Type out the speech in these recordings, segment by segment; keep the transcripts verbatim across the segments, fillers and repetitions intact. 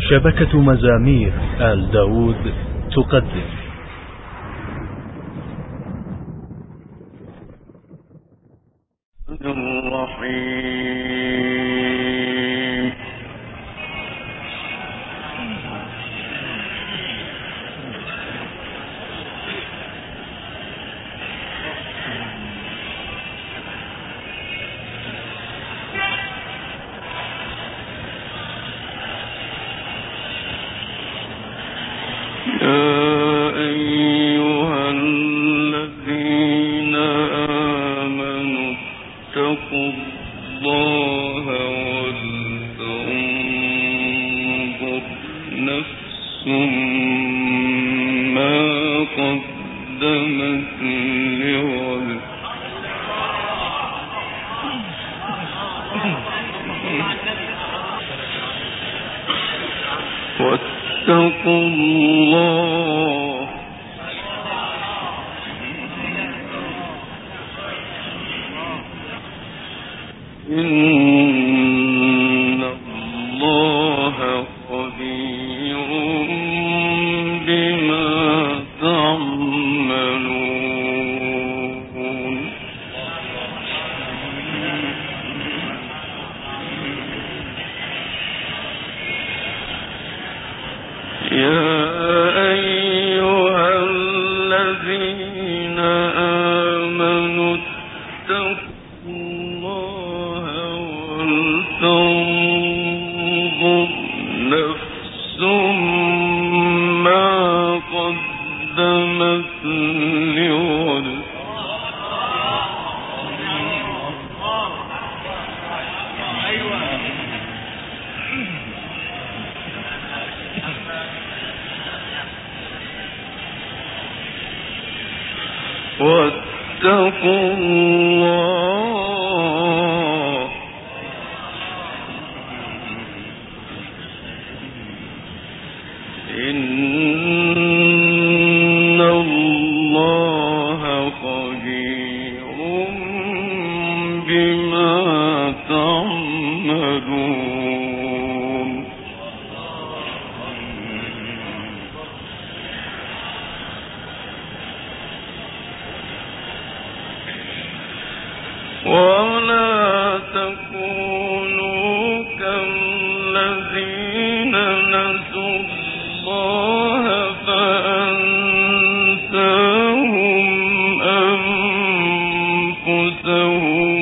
شبكة مزامير آل داود تقدم الرحيم. واتقوا الله إن الله خبير بما تعملون. يا أيها الذين آمنوا اتقوا الله ولتنظر نفس ما قدمت لغد. واتقوا الله إن الله خبير بما تعملون. ولا تكونوا كالذين نسوا الله فأنساهم أنفسهم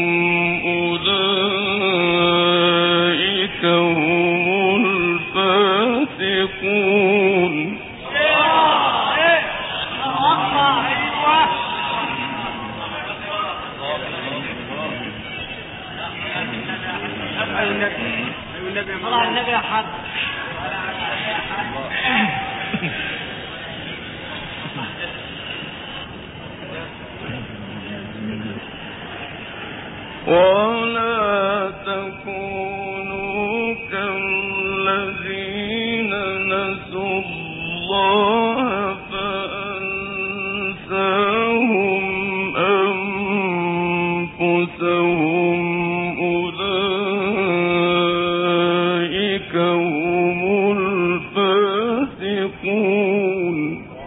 أولئك هم الفاسقون. ولا تكونوا كالذين نسوا الله فأنساهم أنفسهم أولئك هم الفاسقون.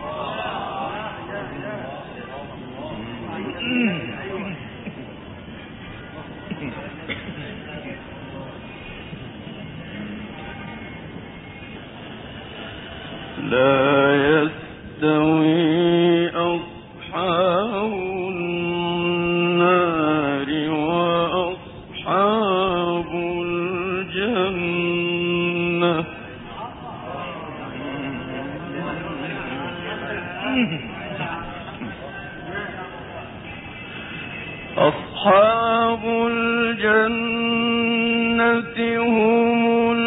لا يستوي أصحاب النار وأصحاب الجنة. أصحاب الجنة هم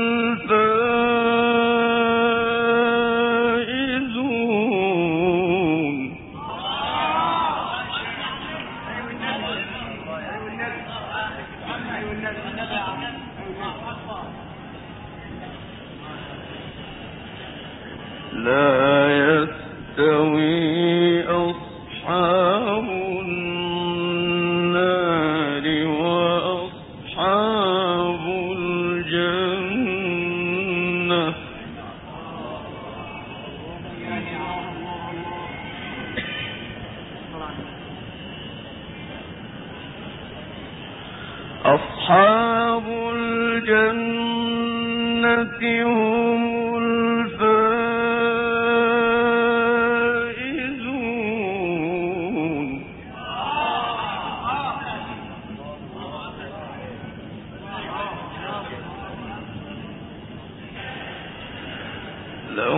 الفائزون. لا يستوي أصحاب النار وأصحاب الجنة الفائزون. لو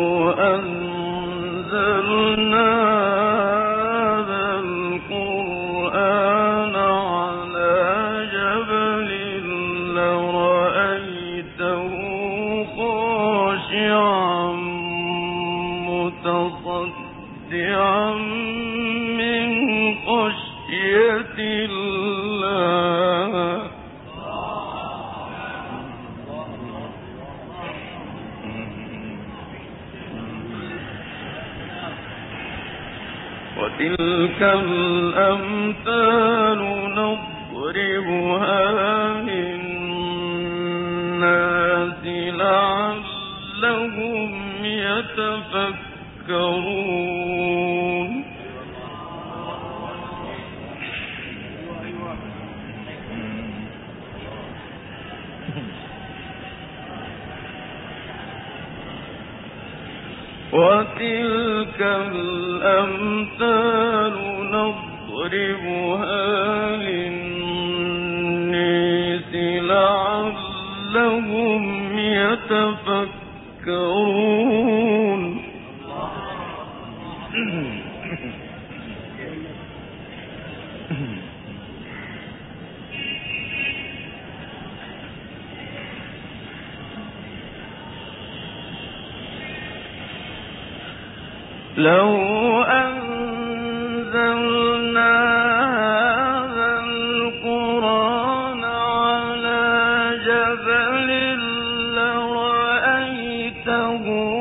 أنزلنا هذا القرآن على جبل لرأيته خاشعا متصدعا من خشية الله. وتلك الأمثال نضربها للناس لعلهم يتفكرون. وتلك الأمثال نضربها للناس لعلهم يتفكرون. لو أنزلنا هذا القرآن على جبل لرأيته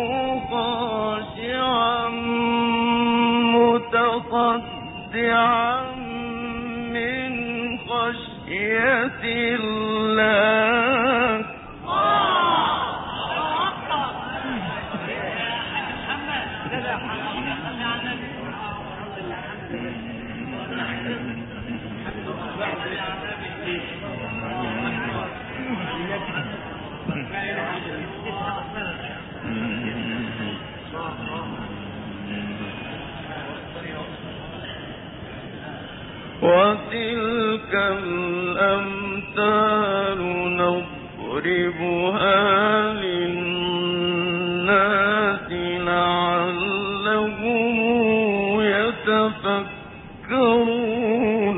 خاشعا متصدعا من خشية الله. وتلك الأمثال نضربها للناس لعلهم يتفكرون.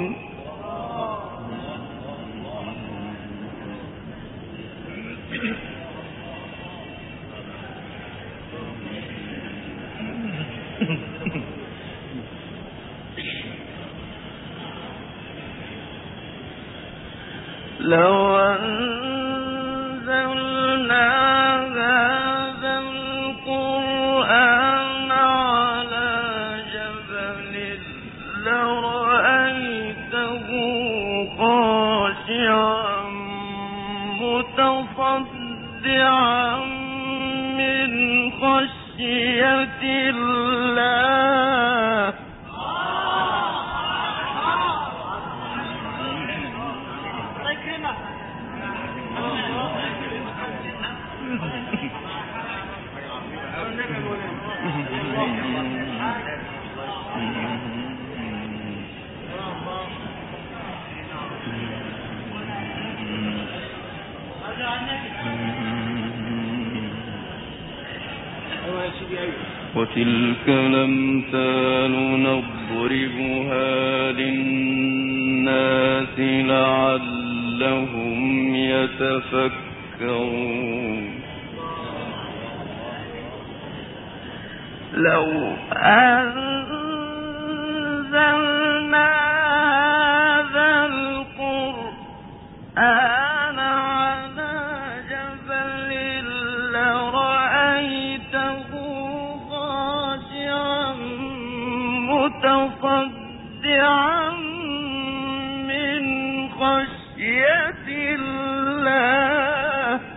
لو أنزلنا هذا القرآن على جبل لرأيته خاشعا متصدعا من خشية الله. وتلك الأمثال نضربها للناس لعلهم يتفكرون. لو أنزلنا هذا القرآن على جبل لرأيته خاشعا متصدعا من خشية الله.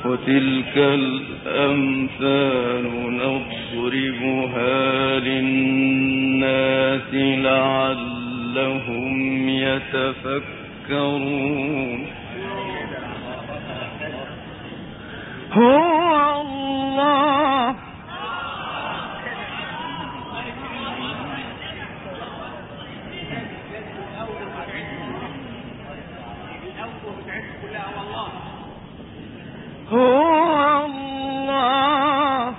وتلك الأمثال نضربها للناس لعلهم يتفكرون. هو الله هو الله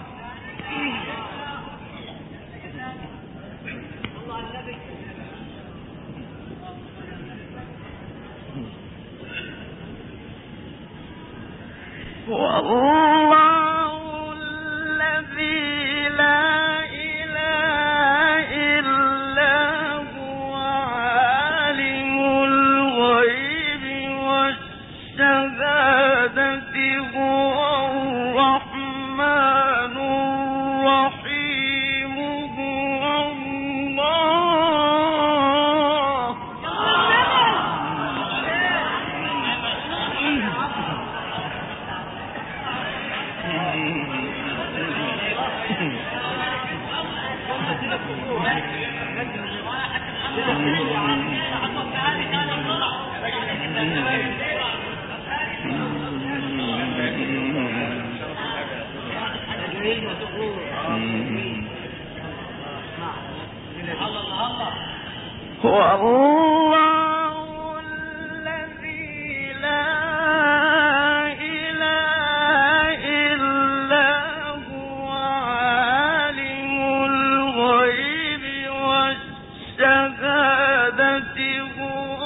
والله الذي لا إله إلا هو عالم الغيب والشهادة هو الرحمن الرحيم هو الله. هو الله الذي لا إله إلا هو عالم الغيب والشهادة هو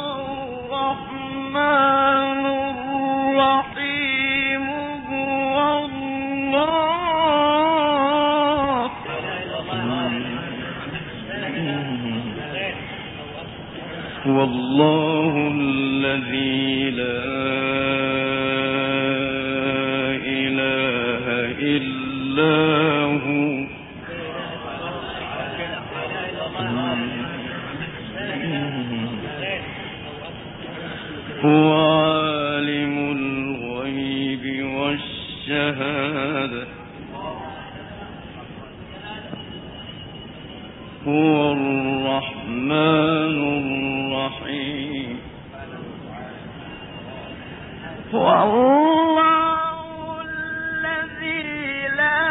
الرحمن الرحيم هو الله. والله الذي لا إله إلا هو هو عالم الغيب والشهادة هو الرحمن الرحيم. هو الله الذي لا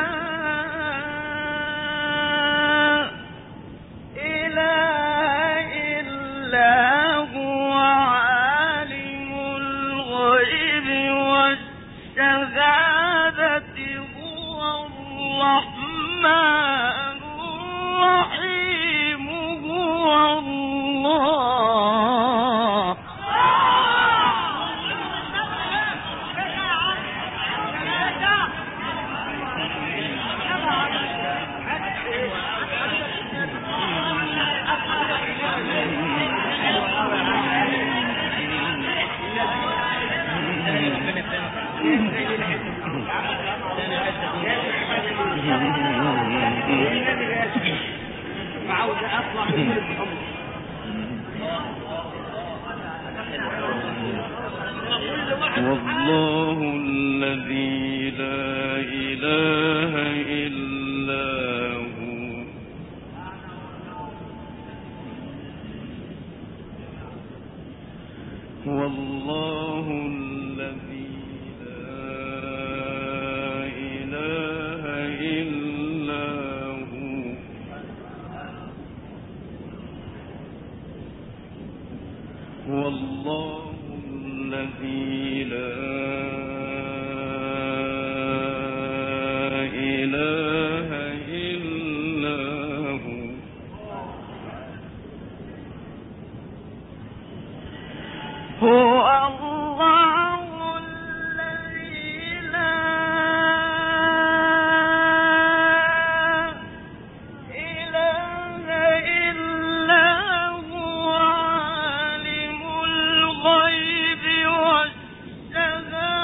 إله إلا هو عالم الغيب والشهادة هو الرحمن الرحيم هو الله. والله الذي لا إله إلا هو والله الذي لا إله إلا هو والله الذي لا إله إلا هو هو الله الذي لا إله إلا هو عالم الغيب والشهادة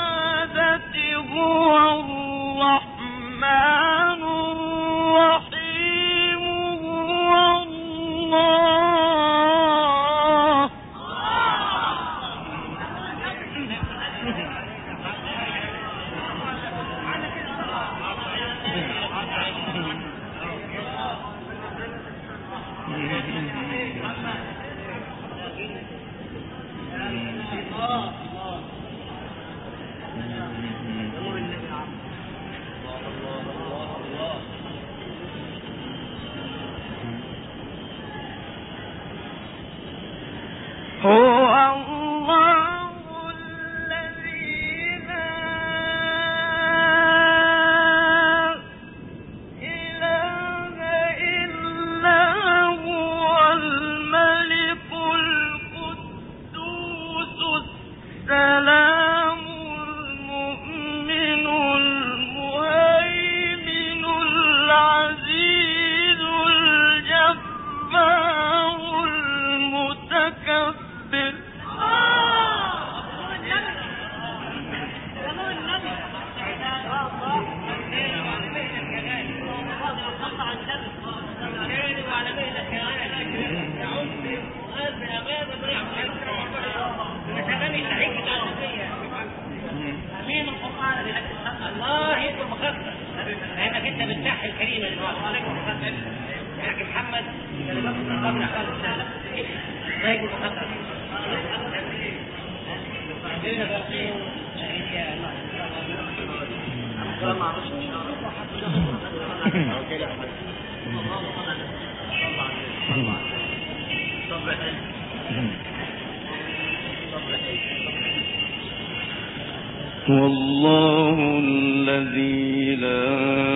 والله الذي لا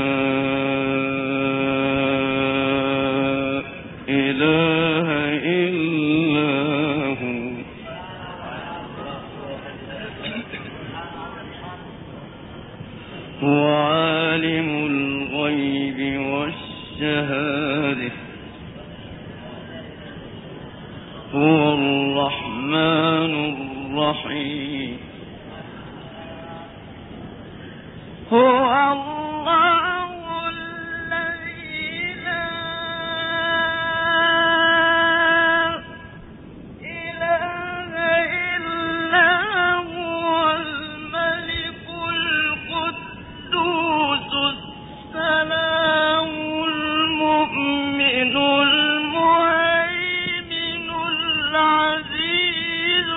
إله إلا هو هو عالم الغيب والشهادة هو الرحمن الرحيم هو الله الذي لا إله إلا هو الملك القدوس السلام المؤمن المهيمن العزيز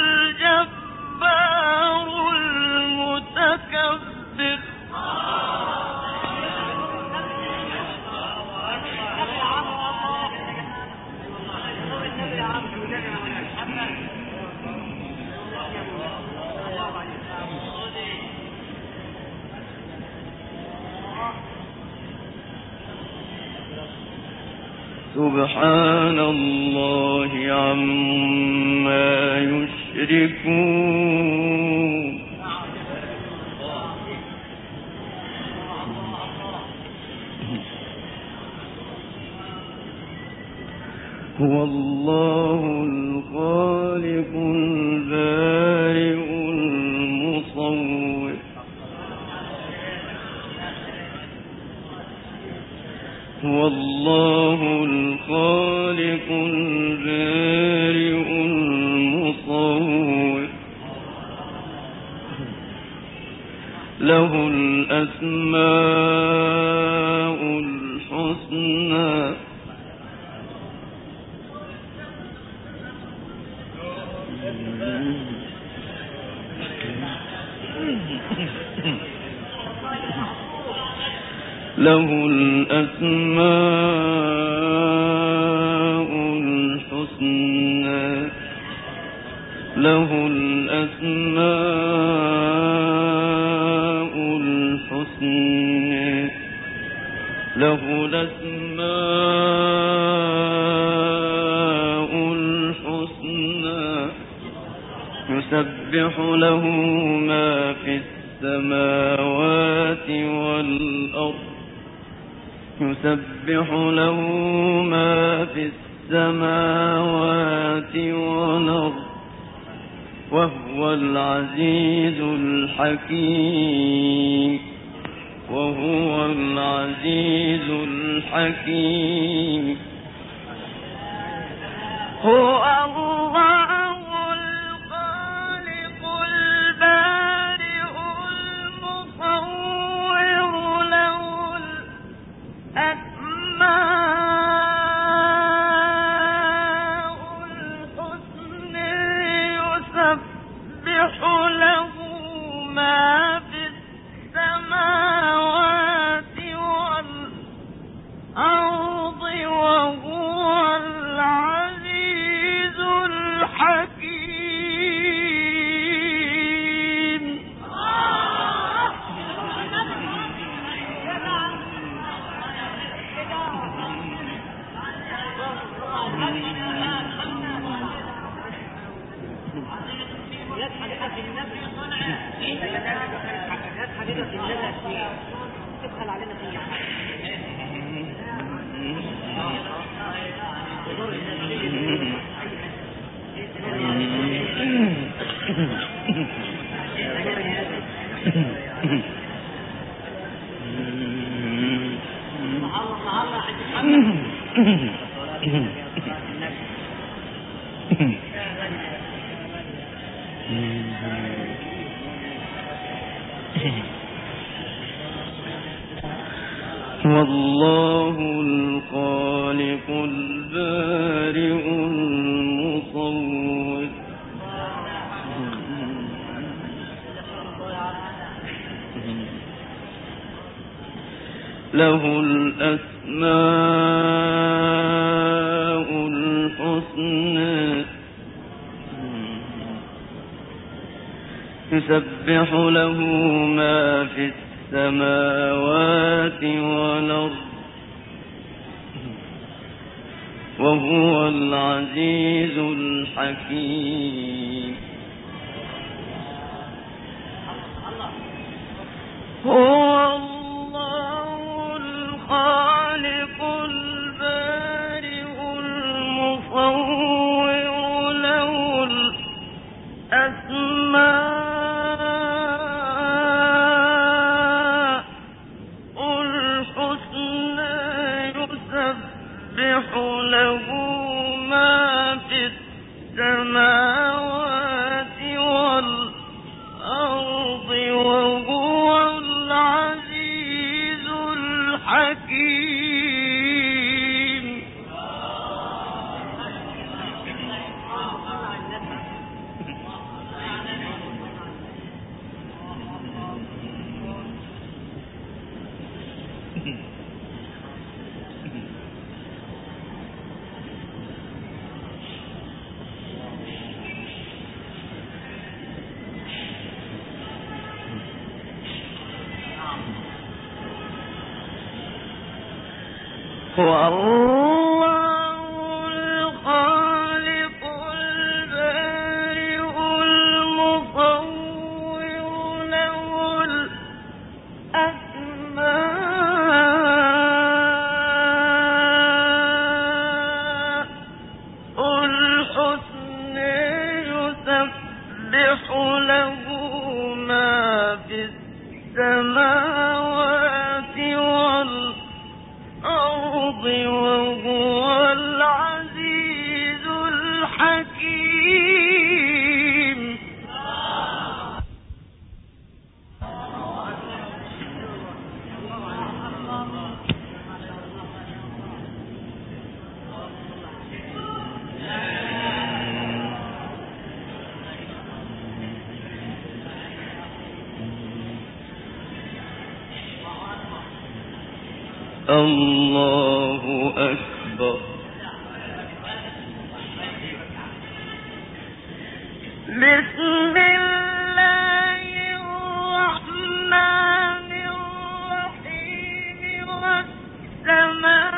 الجبار المتكبر سبحان الله عما يشركون هو الله الخالق البارئ المصور هو الله الخالق البارئ المصور له الأسماء الحسنى له الأسماء الحسنى له الأسماء الحسنى له الأسماء الحسنى يسبح له ما في السماوات والأرض يسبح له ما في السماوات والأرض وهو العزيز الحكيم وهو العزيز الحكيم هو الله الخالق البارئ المصور له الأسماء والله الخالق البارئ المصور له الأسماء الحسنى يسبح له ما في السماوات والأرض وهو العزيز الحكيم. هو الله الخالق البارئ المصور له الأسماء له ما في السماوات والأرض وهو العزيز الحكيم. هو الله الخالق البارئ المصور له الأسماء الحسنى يسبح له ما في السماوات والأرض وهو العزيز الحكيم. الله أكبر. بسم الله الرحمن الرحيم. والسماء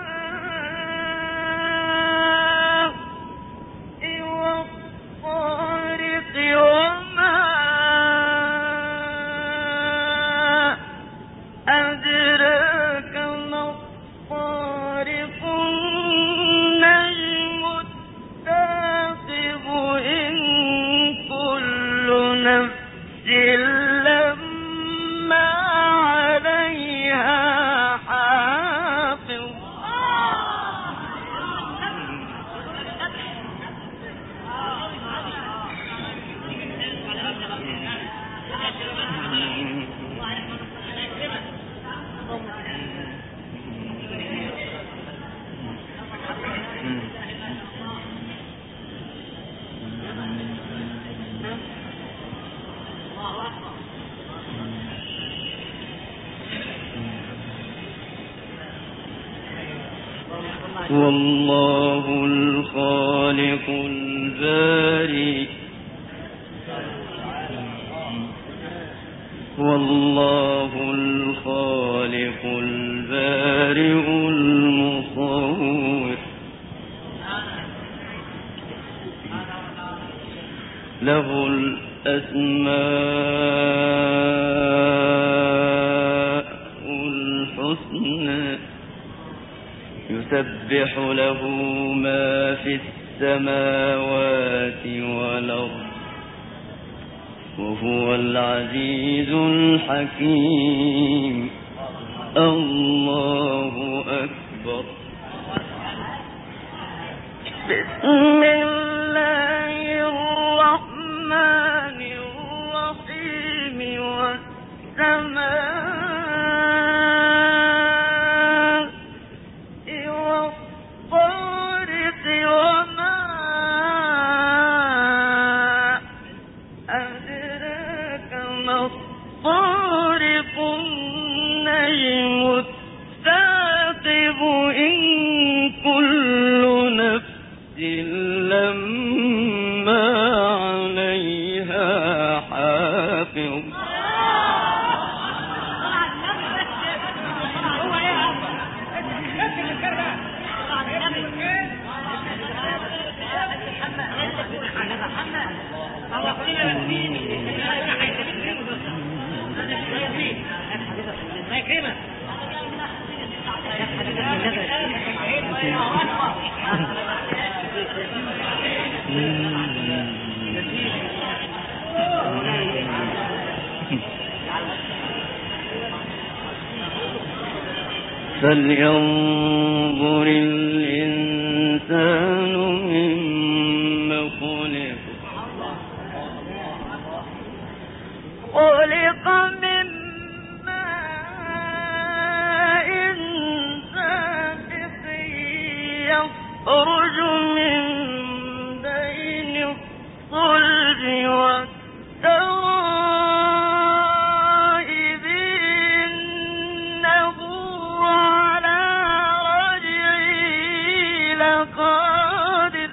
والطارق وما أدراك ما الطارق والله الخالق البارئ والله الخالق البارئ المصور له الأسماء الحسنى يسبح له ما في السماوات والأرض وهو العزيز الحكيم. الله أكبر. بسم الله الرحمن الرحيم. والسماء والطارق وما أدراك ما الطارق النجم الثاقب إن كل نفس لما عليها حافظ. فلينظر الإنسان مما خلق. خلق من ماء دافق يخرج من بين الصلب والترائب إنه على رجعه لقادر.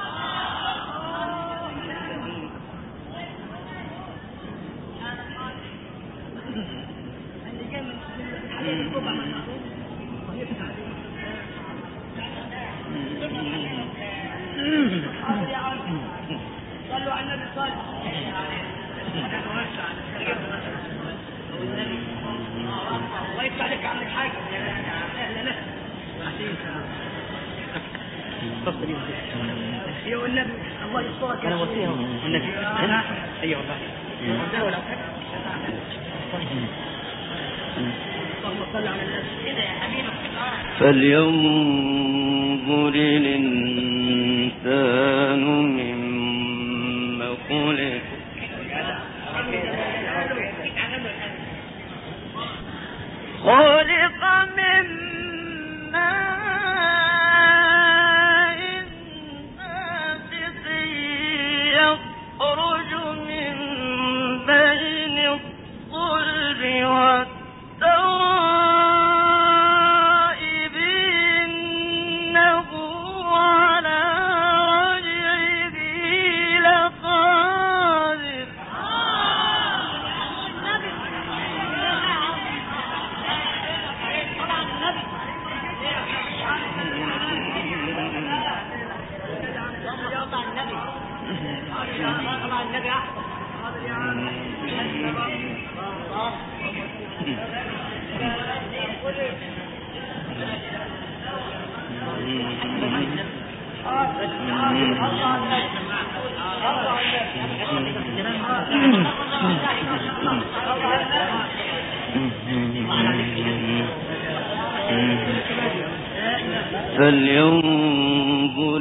صلوا على النبي صلى الله يفتح لك عندك حاجه. اهلا يا النبي الله يسترك. انا وصيه النبي. ايوه والله ولا اللهم صل على النبي كده يا حبيبي. فلينظر الإنسان مما خلق. خلق من ماء دافق يخرج من بين الصلب والترائب إنه على رجعه لقادر. فلينظر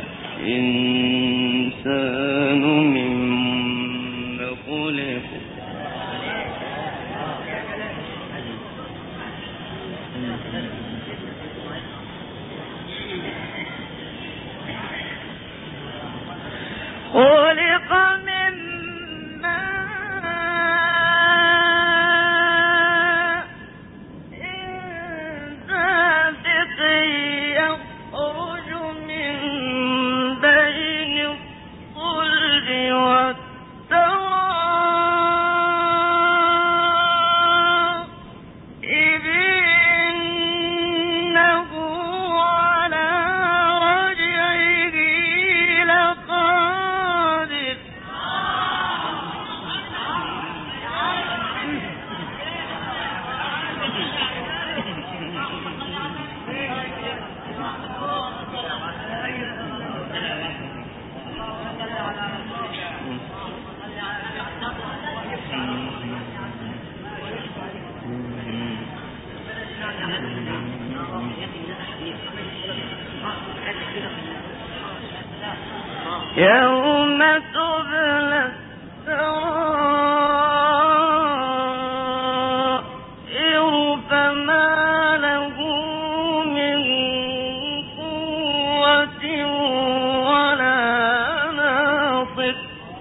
الإنسان مما خلق. خلق من ماء دافق يوم تبلى السرائر فما له من قوة ولا ناصر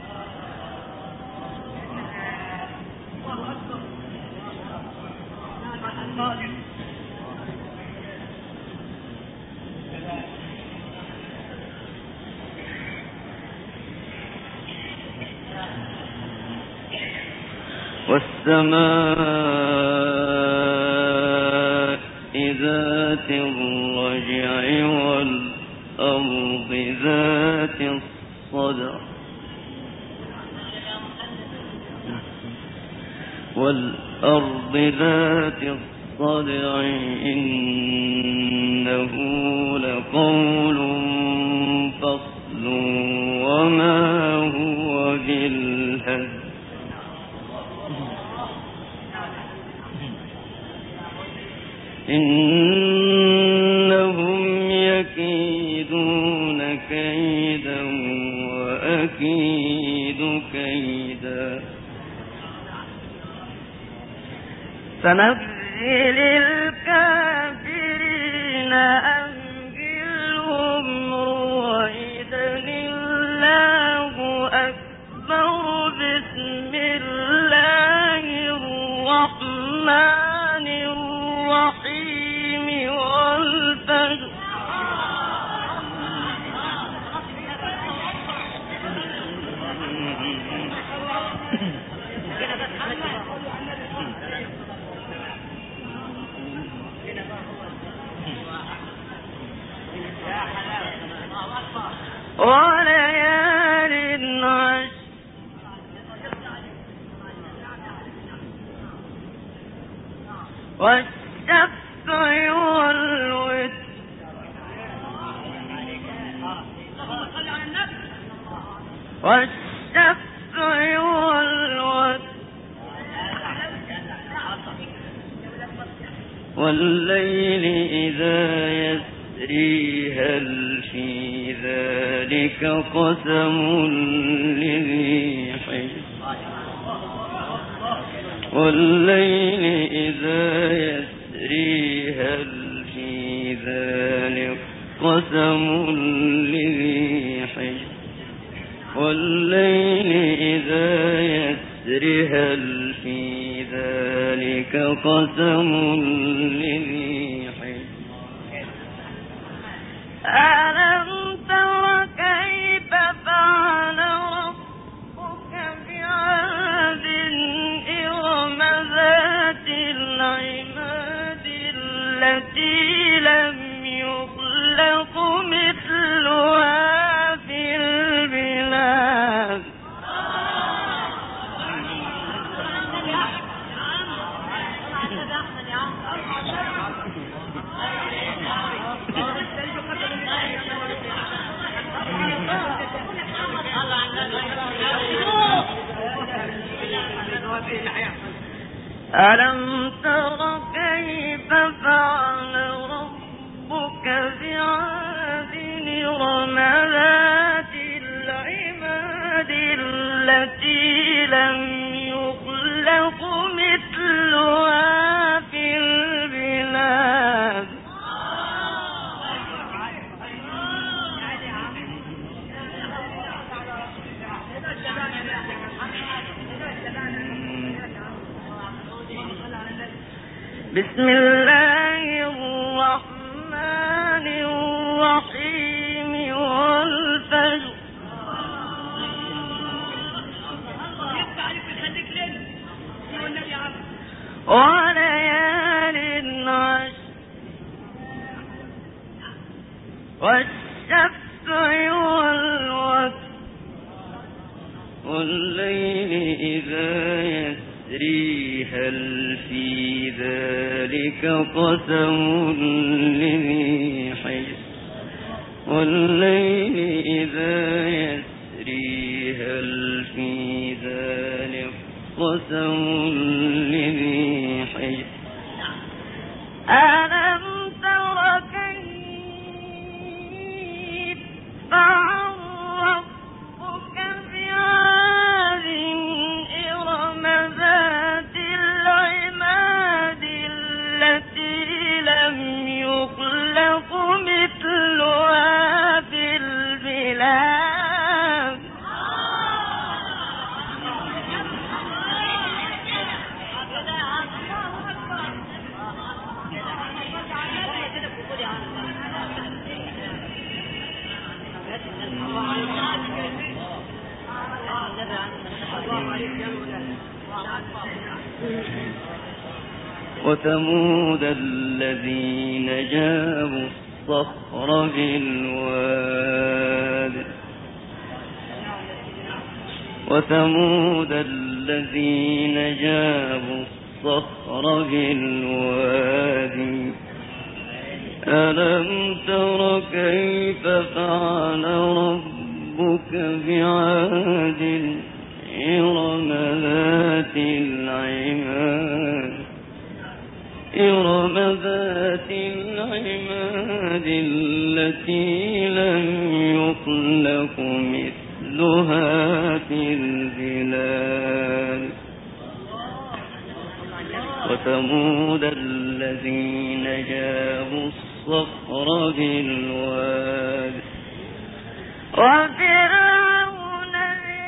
والسماء ذات الرجع والأرض ذات الصدع والأرض ذات الصدع إنه لقول فصل وما هو بالهزل إنهم يكيدون كيدا وأكيد كيدا فمهل الكافرين أمهلهم رويدا الله أكبر بسم الله الرحمن الرحيم والفجر وليال عشر والشفع والوتر والشفع والوتر والليل إذا يسري هل في ذلك قسم لذي حجر والليل إذا يسري هل في ذلك قسم لذي حجر والليل إذا يسري هل في ذلك قسم لذي حجر ألم تر كيف فعل ربك بعاد إرم ذات العماد التي لم يخلق مثلها في البلاد ألم تر كيف فعل ربك بعاد إرم ذات العماد التي لم يخلق مثلها في البلاد بسم الله الرحمن الرحيم والفجر وليال عشر والشفع والوتر والليل إذا يسري هل في ذلك قسم لذي حجر والليل إذا يسري هل في ذلك قسم لذي حجر ألم تر كيف فعل وثمود الذين جابوا الصخر بالواد وثمود الذين جابوا الصخر بالواد ألم تر كيف فعل ربك بعاد إرم ذات العماد إرم ذات العماد التي لم يخلق مثلها في البلاد وثمود الذين جابوا الصخر بالواد وفرعون ذي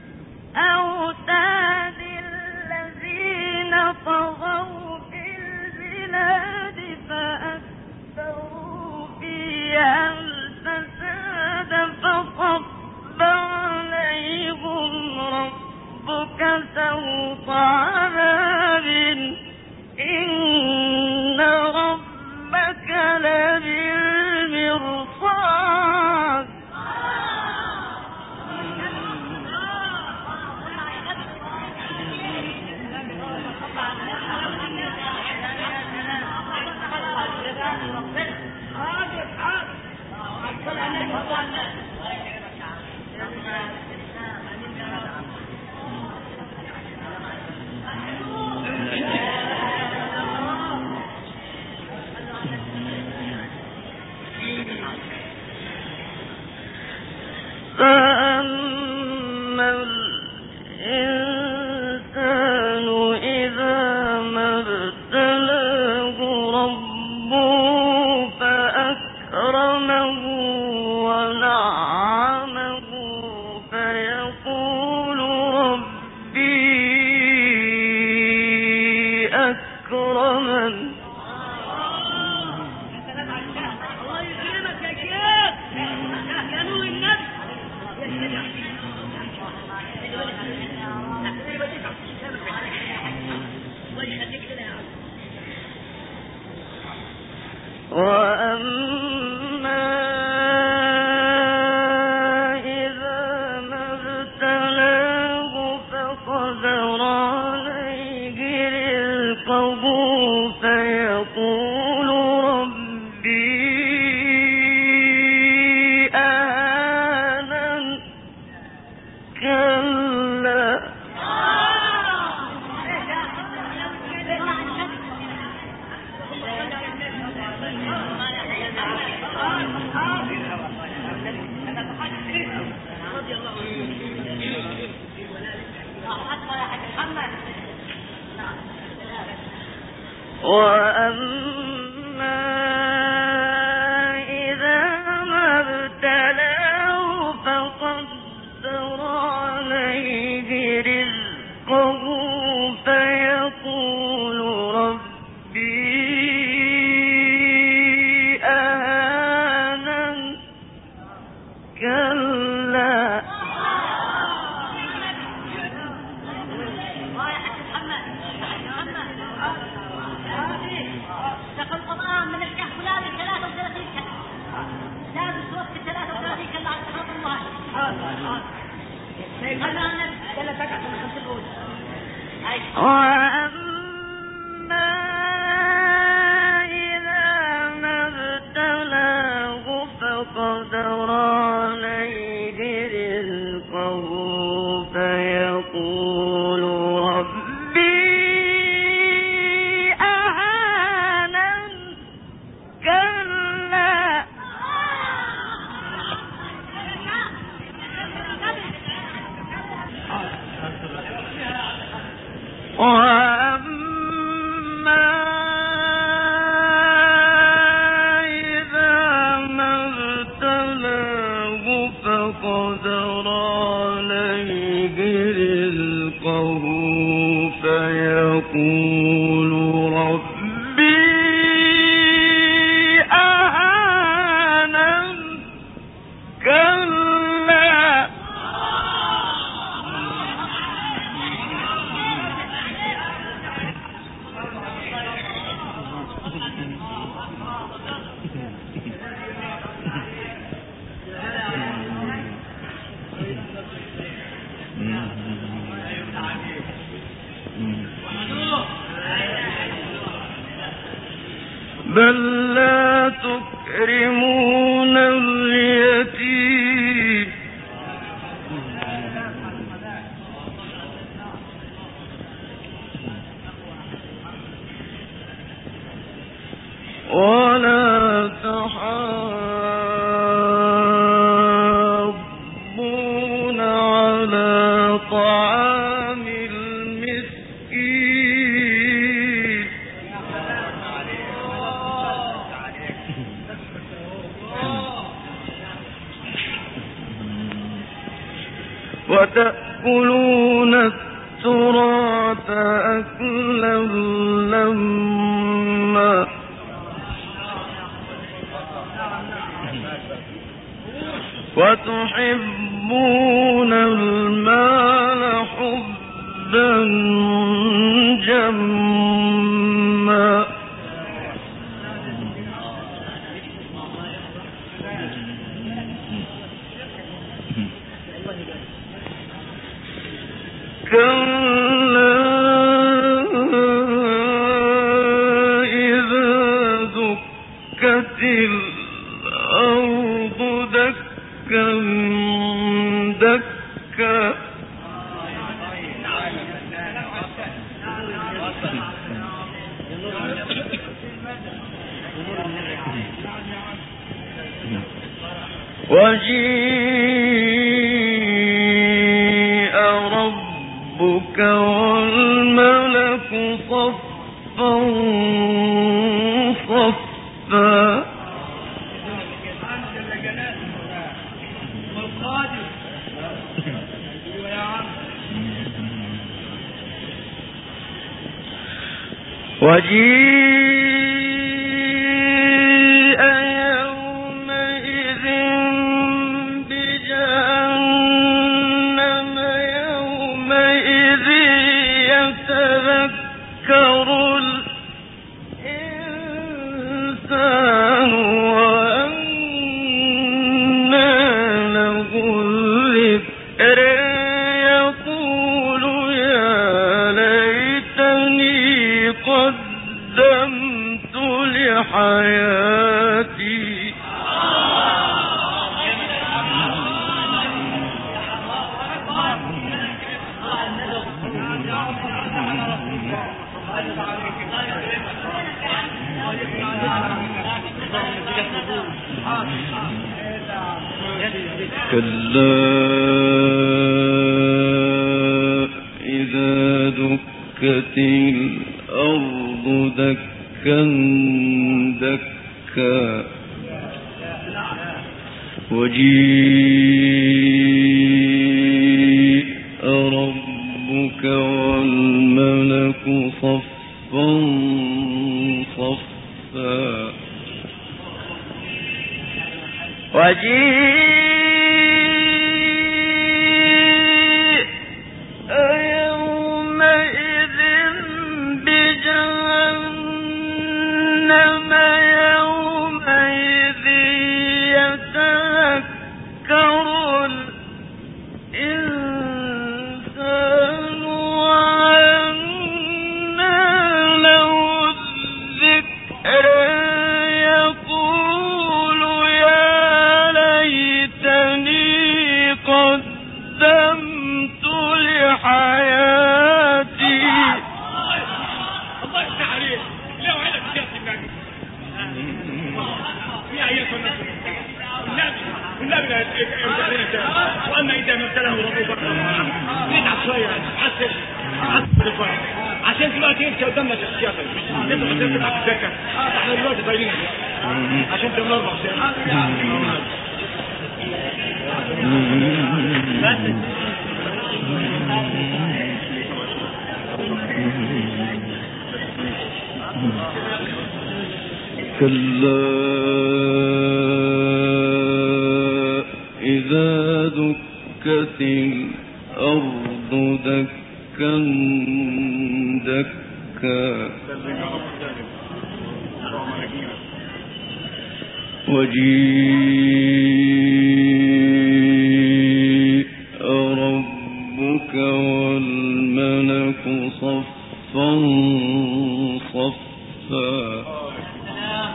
الأوتاد الذين طغوا في البلاد فأكثروا فيها الفساد فصب عليهم ربك سوط عذاب إن ربك لبالمرصاد فأما الإنسان إذا ما ابتلاه ربه فأكرمه ونعمه فيقول ربي أكرمن وأما إذا ما ابتلاه فقدر عليه رزقه فيقول ربي أهانن كلا وأما إذا ما ابتلاه فقدر عليه رزقه فيقول ربي أهانن كلا وأما إذا ما ابتلاه فقدر عليه رزقه فيقول ربي أهانن كلا وأما إذا ما ابتلاه بل لا تكرمون اليتيم ولا تحاضون على طعام المسكين وتأكلون التراث أكلا لما وتحبون المال حبا جما كلا إذا دكت الأرض دكا دكا وجيء ربك والملك صفا صفا وجيء يومئذ بجهنم يومئذ يتذكر الإنسان وأنى له الذكر يقول يا ليتني قدمت لحياتي كلا إذا دكت الأرض دكا دكا وجيء ربك والملك صفا صفا وجيء يومئذ بجهنم يومئذ يتذكر الإنسان وأنى له الذكر يقول يا ليتني قدمت لحياتي الله يفتح عليك. لا وعلك سياسي النبي يا ايتها الناس النبي النبي يرجع لنا تاني واما اذا ما ابتلاه ربه فقال نتعب شويه حسن حسن عشان دلوقتي انت قدامنا شخصياتك انت مش هتبقى تتذكر احنا دلوقتي طايرين عشان تمر اربع ساعات كلا إذا دكت الأرض دكا دكا وجيء ربك والملك صفا صفا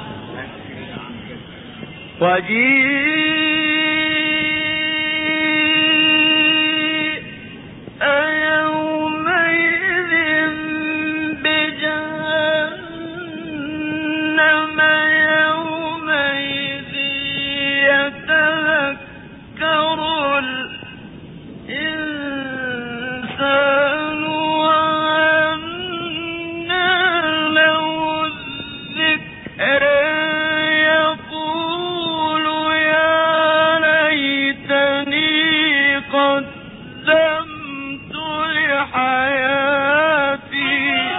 وجيء يومئذ بجهنم يومئذ يتذكر الإنسان وأنى له الذكر يقول يا ليتني قدمت لحياتي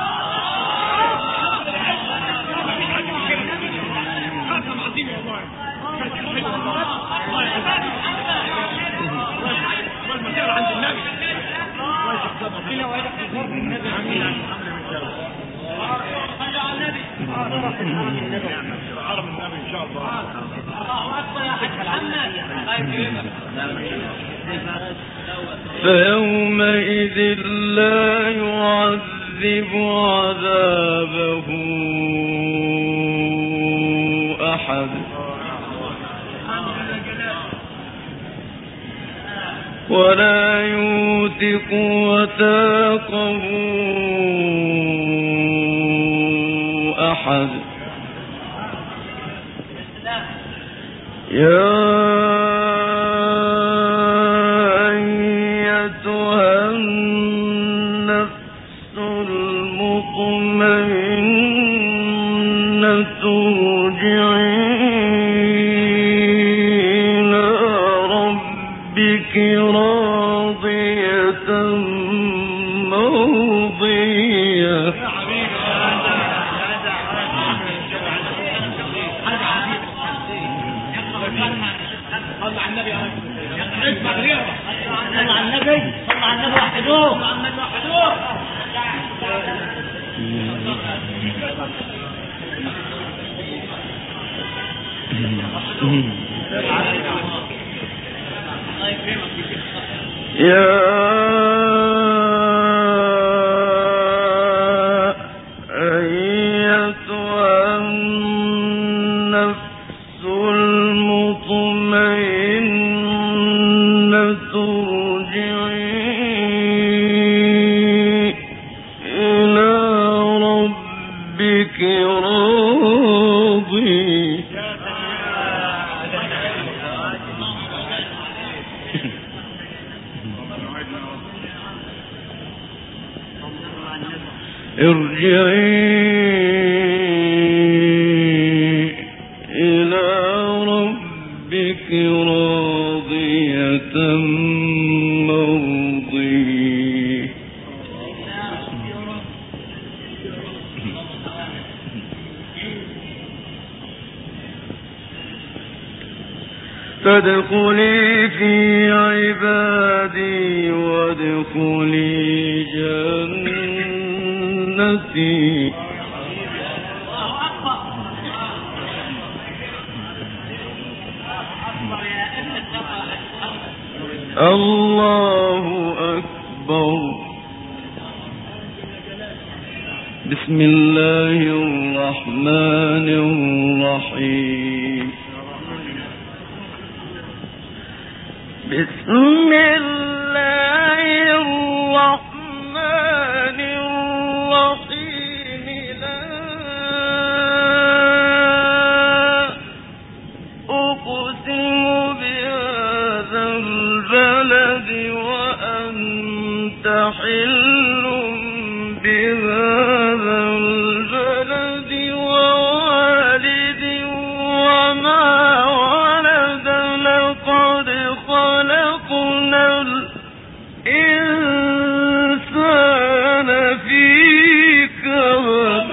فيومئذ لا يعذب عذابه أحد ولا يوثق وثاقه أحد يا أيتها النفس المطمئنة ارجعي إلى ربك راضية مرضية يا أيتها النفس المطمئنة ارجعي إلى ربك راضية ارجعي إلى ربك راضية مرضية فادخلي في عبادي وادخلي جنتي الله أكبر. بسم الله الرحمن الرحيم. بسم الله الرحمن الرحيم. لا أقسم بهذا البلد وأنت حل بهذا البلد ووالد وما ولد لقد خلقنا الإنسان في كبد.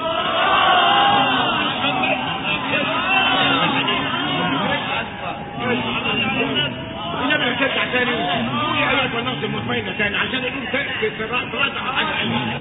عشان عشان يقول تراجع حاجه علميه.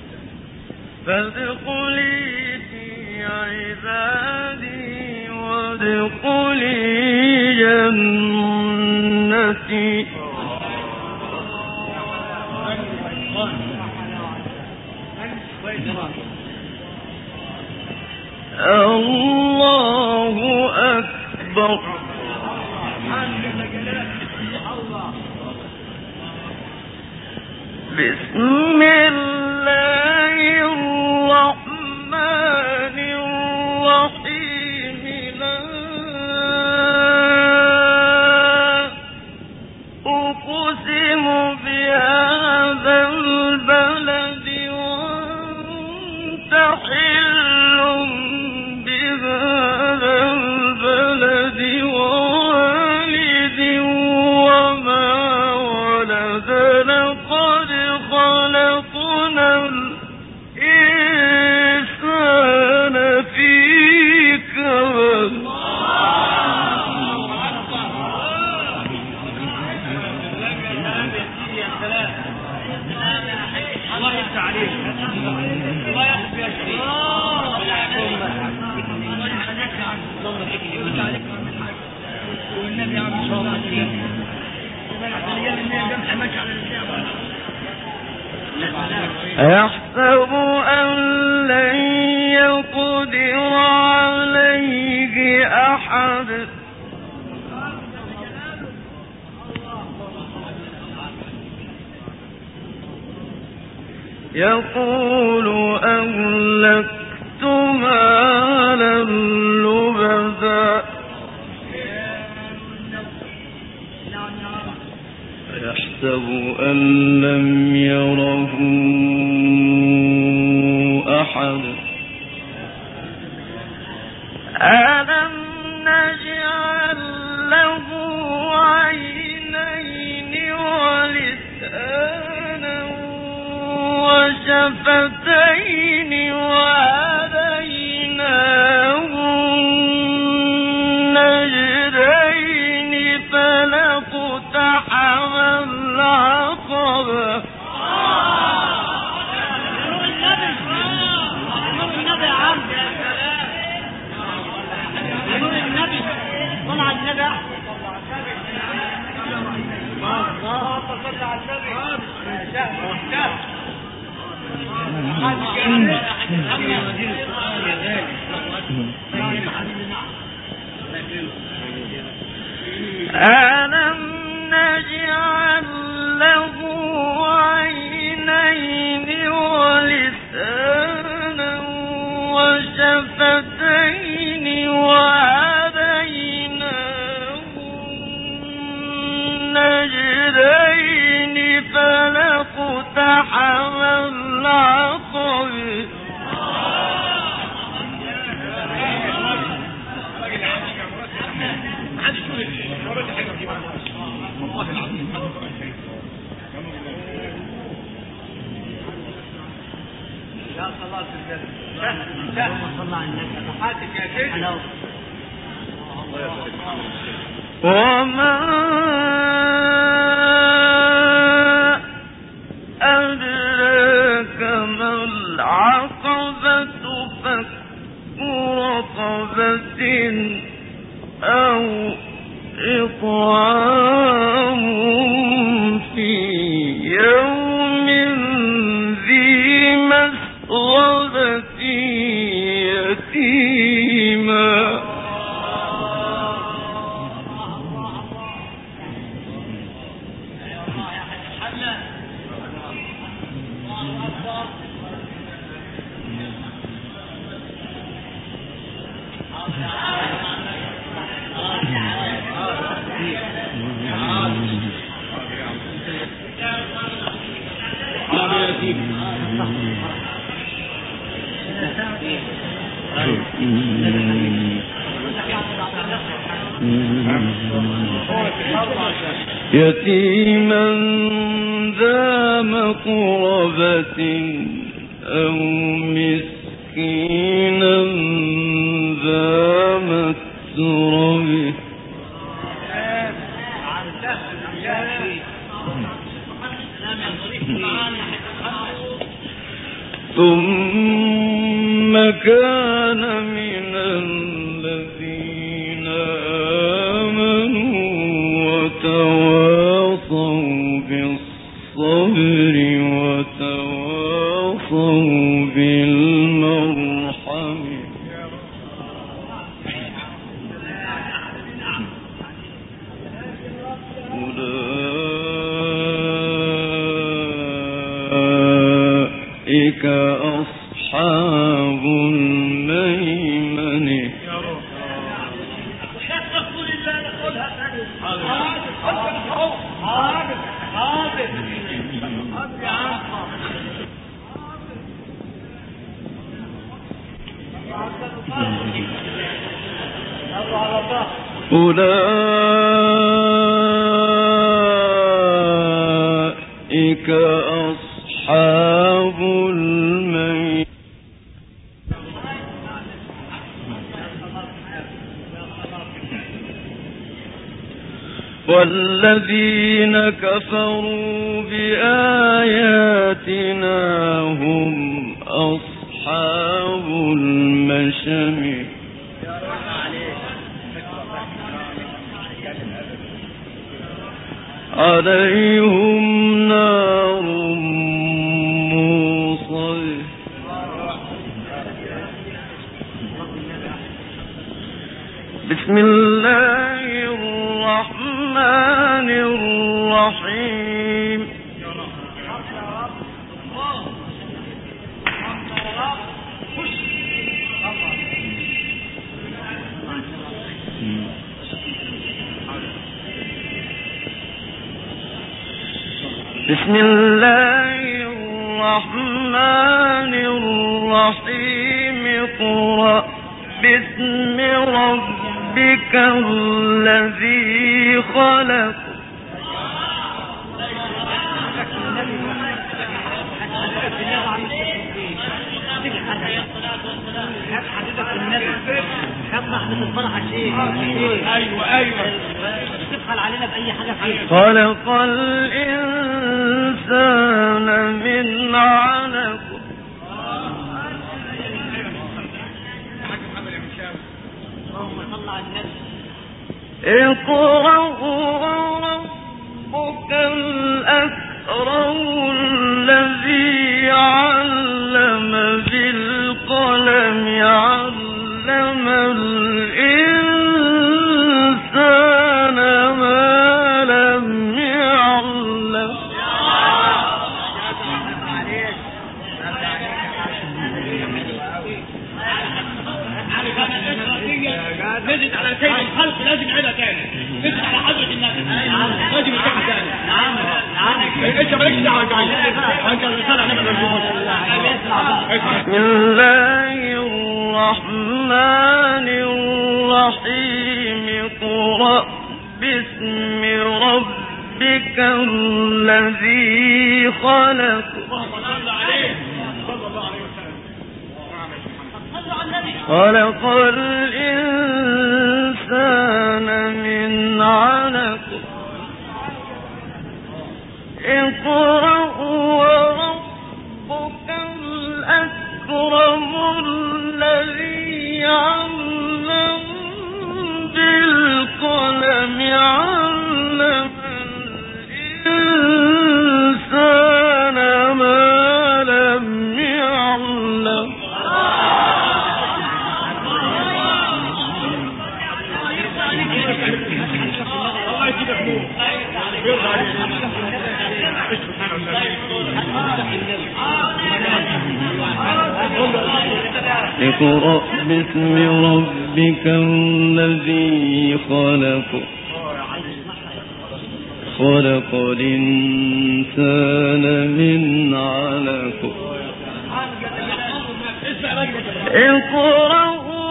فادخلي في عبادي وادخلي ادخلي جنتي الله أكبر. بسم الله الرحمن الرحيم. لا أقسم بهذا البلد وأنت حل بهذا البلد ووالد وما ولد. لقد خلقنا الإنسان في كبد. الله يفتح عليك. الله يحفظ يا شريف. والنبي عم صلى الله عليه وسلم أيحسب أن لن يقدر عليه أحد. يقول أهلكت مالا لبدا. يحسب أن لم يره أحد. ألم نجعل له عينين ولسانا وشفتين وهديناه النجدين فلاقتحم العقبة. ألم نجعل له عينين ولسانا وشفتين وهديناه النجدين فلاقتحم العقبة. وما أدراك ما العقبة. فك رقبة أو إطعام في يوم ذي مسغبة يتيما. يتيما ذا مقربة أو مسكينا ذا متربة. ثم كان من الذين أصحاب الميمنة أولئك أصحاب الميمنة والذين كفروا بآياتنا هم أصحاب المشأمة عليهم نار موصدة بسم الله الرحمن الرحيم بسم الله الرحمن الرحيم اقرأ باسم ربك الذي خلق ايوه ايوه تدخل علينا باي حاجه فيه خلق الإنسان من علق اقرأ وربك الأكرم الذي علم بالقلم علم الإنسان ما لم يعلم نزل على سيد الخلق لازم نعيدها تاني نزل على حضرة النبي لازم نرجعها تاني نعم نعم انت مالكش دعوه انت انت الرساله احنا ما بسم الله الرحمن الرحيم اقرأ باسم ربك الذي خلق خلق الإنسان من علق اقرأ وربك الأكرم الذي علم بالقلم علم الإنسان ما لم يعلم اقرأ باسم ربك الذي خلق خلق الإنسان من علق اقرأ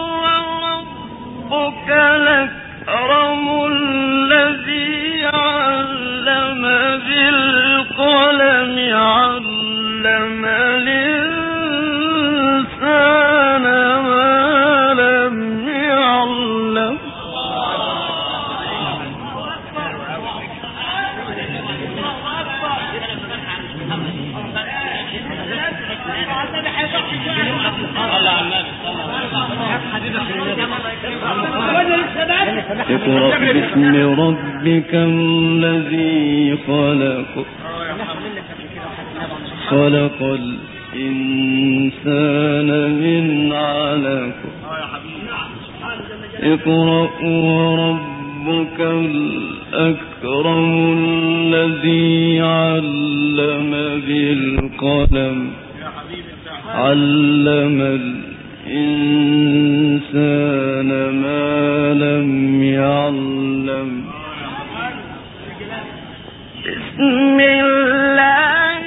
وربك الأكرم الذي علم بالقلم علم الإنسان ما لم يعلم اقرأ باسم ربك الذي خلق خلق الإنسان من علق اقرأ وربك الأكرم الذي علم بالقلم علم الإنسان ما لم يعلم. بسم الله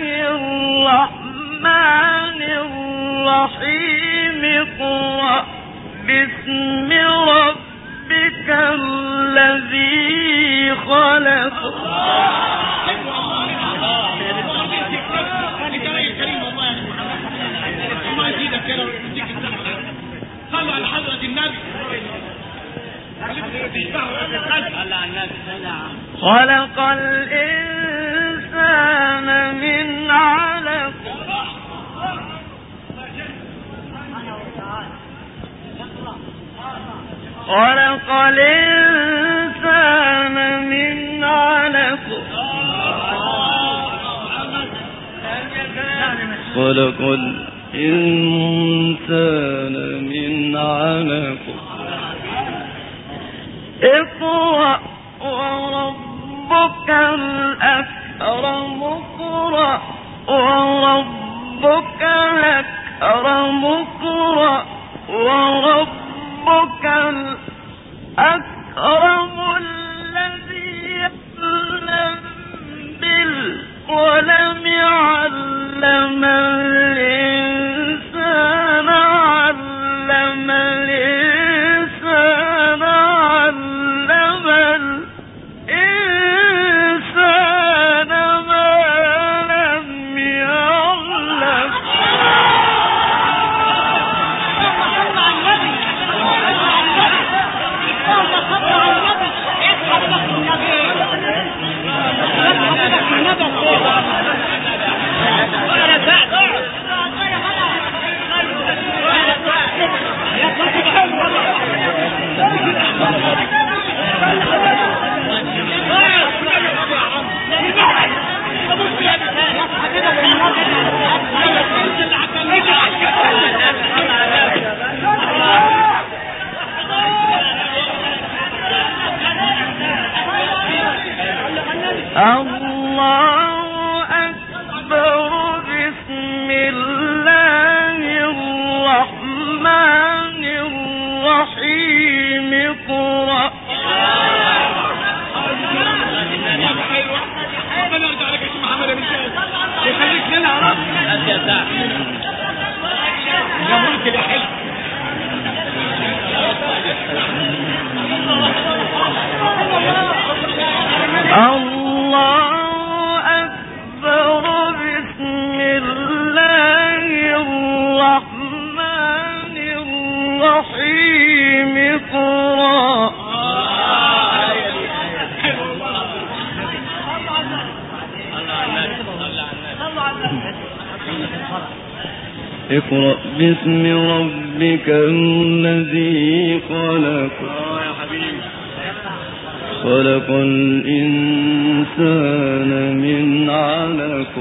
الرحمن الرحيم اقرأ باسم ربك الذي خلق. صلوا على حضرة النبي. خلق الإنسان من علق. خلق الإنسان من علق. خلق الإنسان من علق. اقرأ وربك الأكرم. اقرأ وربك الأكرم. اقرأ وربك الأكرم الذي علم بالقلم علم الإنسان علم الإنسان علم الإنسان ما لم يعلم. الله أكبر. بسم الله الرحمن الرحيم اقرأ. ربنا يرجع لك يا شيخ محمد يا بنتي يخليك لنا يا رب. يا ملك يا حلو. الله أكبر. بسم الله الرحمن الرحيم اقرأ. اقرأ باسم ربك الذي خلق. خلق الإنسان من علق.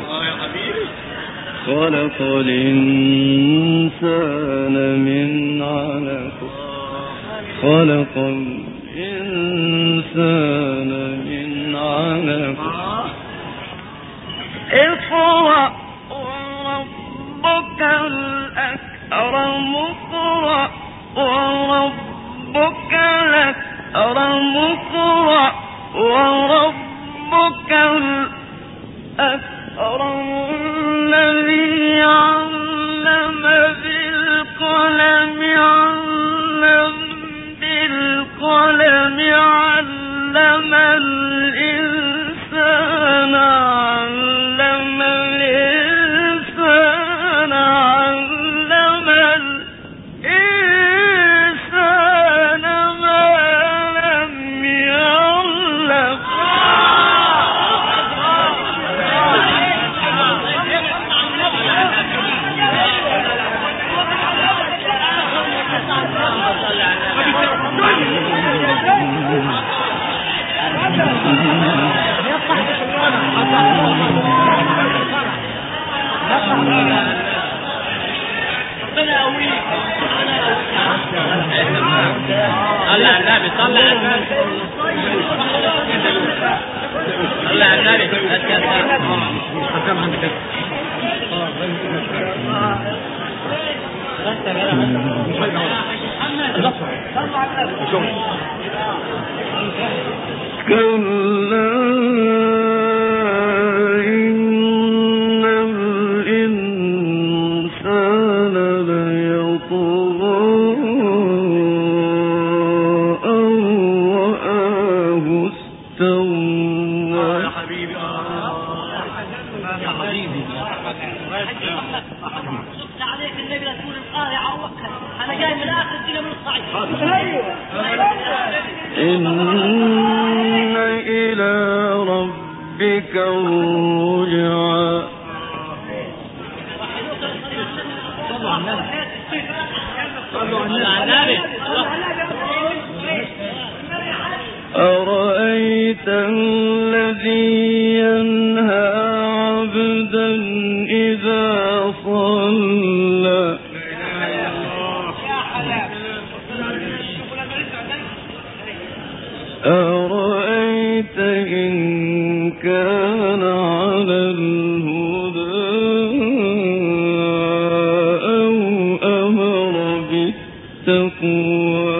خلق الإنسان من علق. خلق الإنسان من علق. اقرأ وربك الأكرم. اقرأ وربك الأكرم. اقرأ وربك الأكرم الذي علم بالقلم علم بالقلم علم الإنسان علم الإنسان علم الإنسان ما لم يعلم. صلى على النبي صلى على النبي صلى على النبي. أرأيت الذي ينهى عبدا إذا صلى أرأيت إن كان على الهدى أو أمر بالتقوى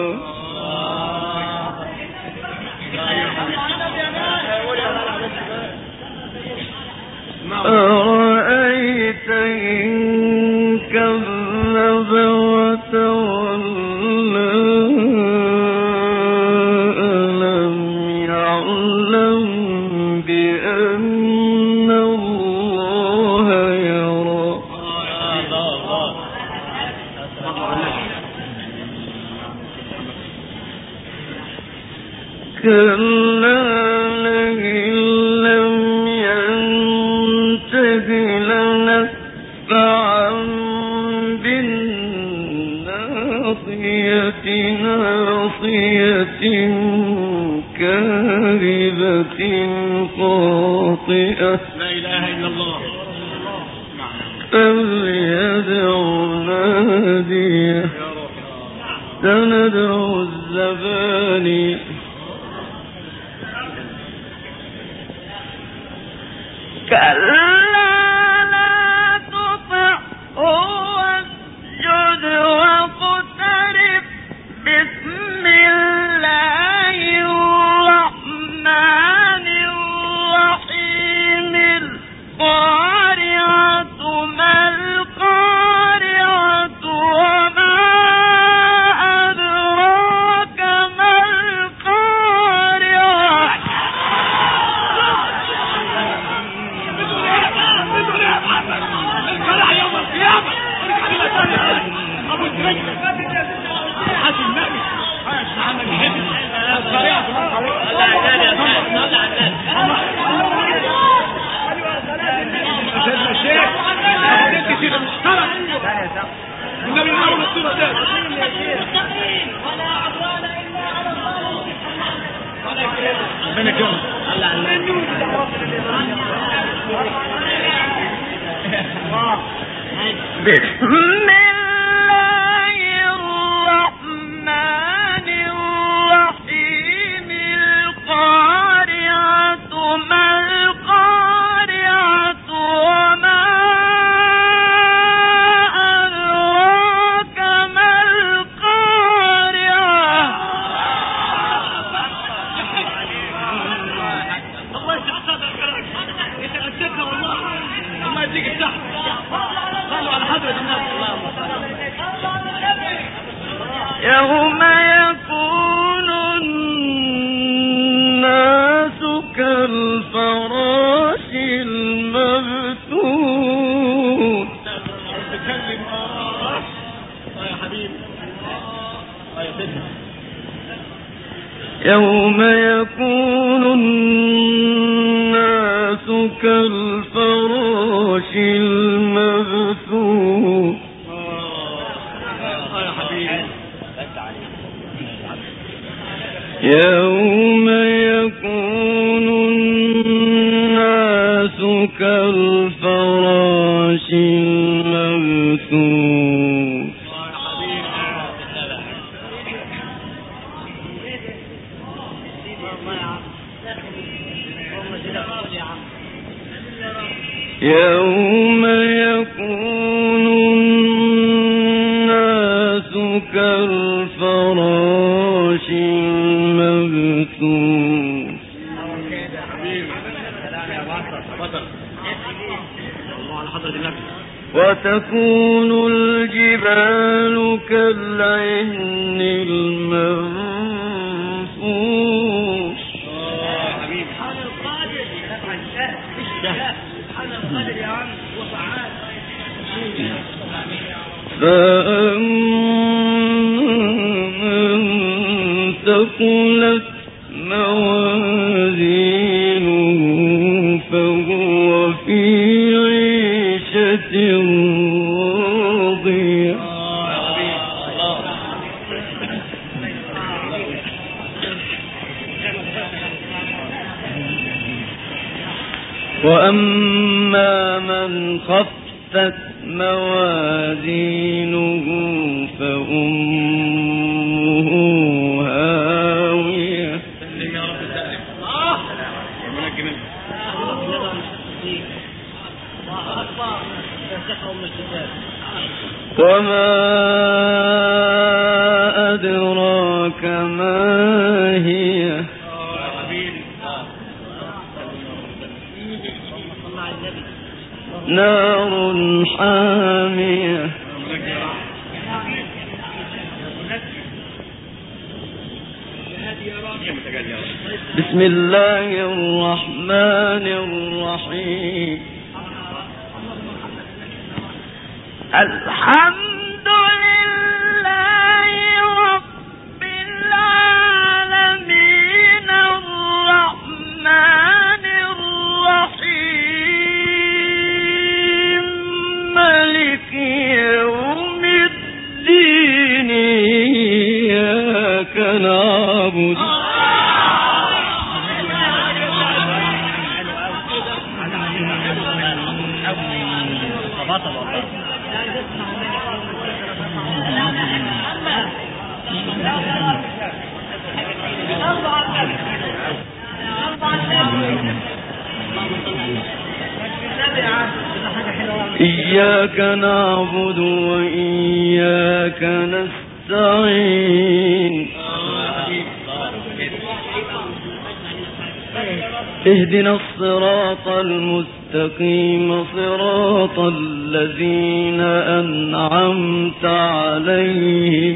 أرأيت إن كذب وتولى ألم يعلم بأن الله يرى كلا لئن لم ينته لنسفعا بالناصية ناصية كاذبة خاطئة لا إله إلا الله فليدع ناديه سندع الزباني كلا لا تطعه واسجد واقترب بسم الله الرحمن الرحيم القارعة ما القارعة وما أدراك ما القارعة بسم الله الرحمن الرحيم القارعة ما القارعة وما أدراك ما القارعة الله يسعد صدرك يتغسلنا والله الله يديك الصحة صلوا على حضرة الناس يوم يكون الناس كالفراش المبثوث تكلم اه يا حبيبي اه يا سيدنا يوم يكون الناس كالفراش المبثوث اه يا حبيبي يوم يكون الناس كالفراش المبثوث يوم يكون الناس كالفراش وتكون الجبال كالعهن المنفوش فأما من ثقلت موازينه فهو في عيشة راضية وأما من خفت موازينه فأمه هاوية وما أدراك ما هي نار حامية بسم الله الرحمن الرحيم الحمد لله رب العالمين الرحمن الرحيم مالك يوم الدين إياك نعبد إياك نعبد وإياك نستعين اهدنا الصراط المستقيم صراط الذين أنعمت عليهم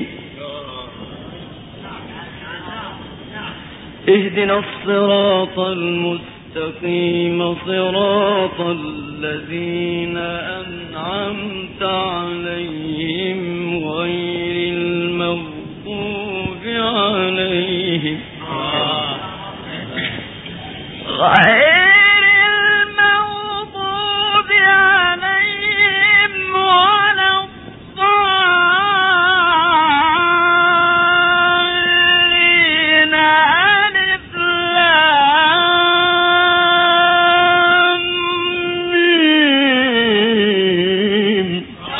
اهدنا الصراط المستقيم صراط الذين أنعمت عليهم غير المغضوب عليهم غير المغضوب عليهم ولا الضالين ألف لام ميم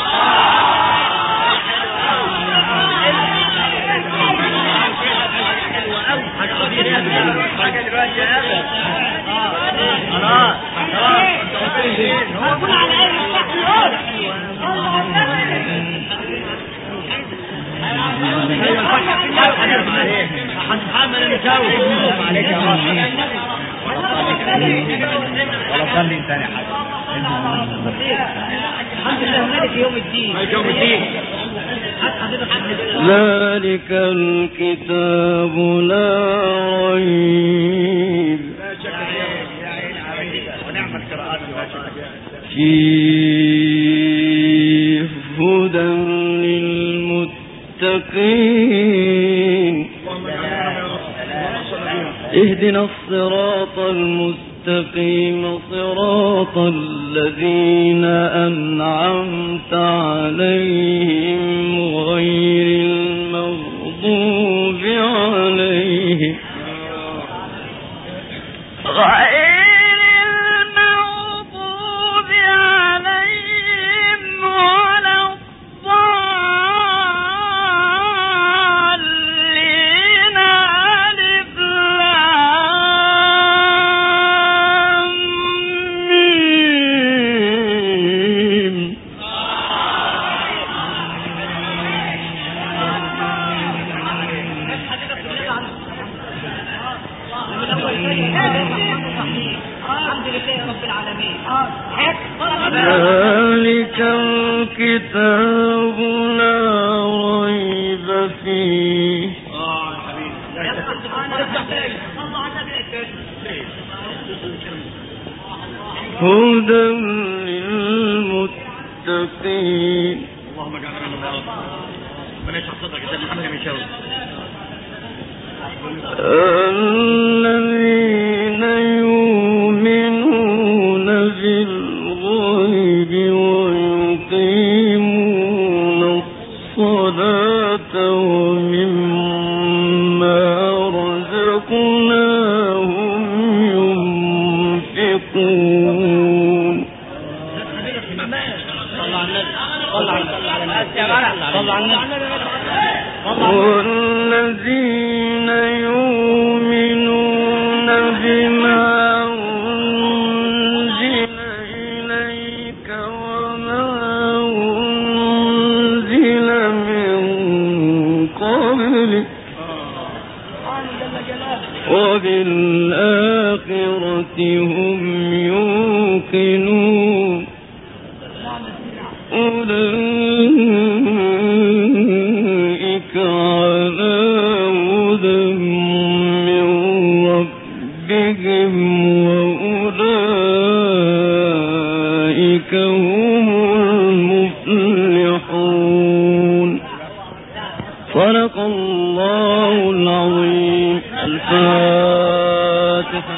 ذلك الكتاب لا ريب فيه هدى للمتقين اهدنا الصراط المستقيم صراط الذين أنعمت عليهم غير المغضوب عليهم غير المغضوب عليهم ولا الضالين ألف لام ميم الحمد لله رب العالمين. ذلك الكتاب لا ريب فيه هدى للمتقين. اللهم اجعلنا منهم يا رب. ربنا يشرح صدرك يا محمد بن شاوي. الذين يؤمنون بالغيب ويقيمون الصلاة ومما رزقناهم ينفقون. والذين يؤمنون بما أنزل إليك وما أنزل من قبلك وبالآخرة هم يوقنون. أولئك على هدى من ربهم وأولئك هم المفلحون. صدق الله العظيم. الفاتحة.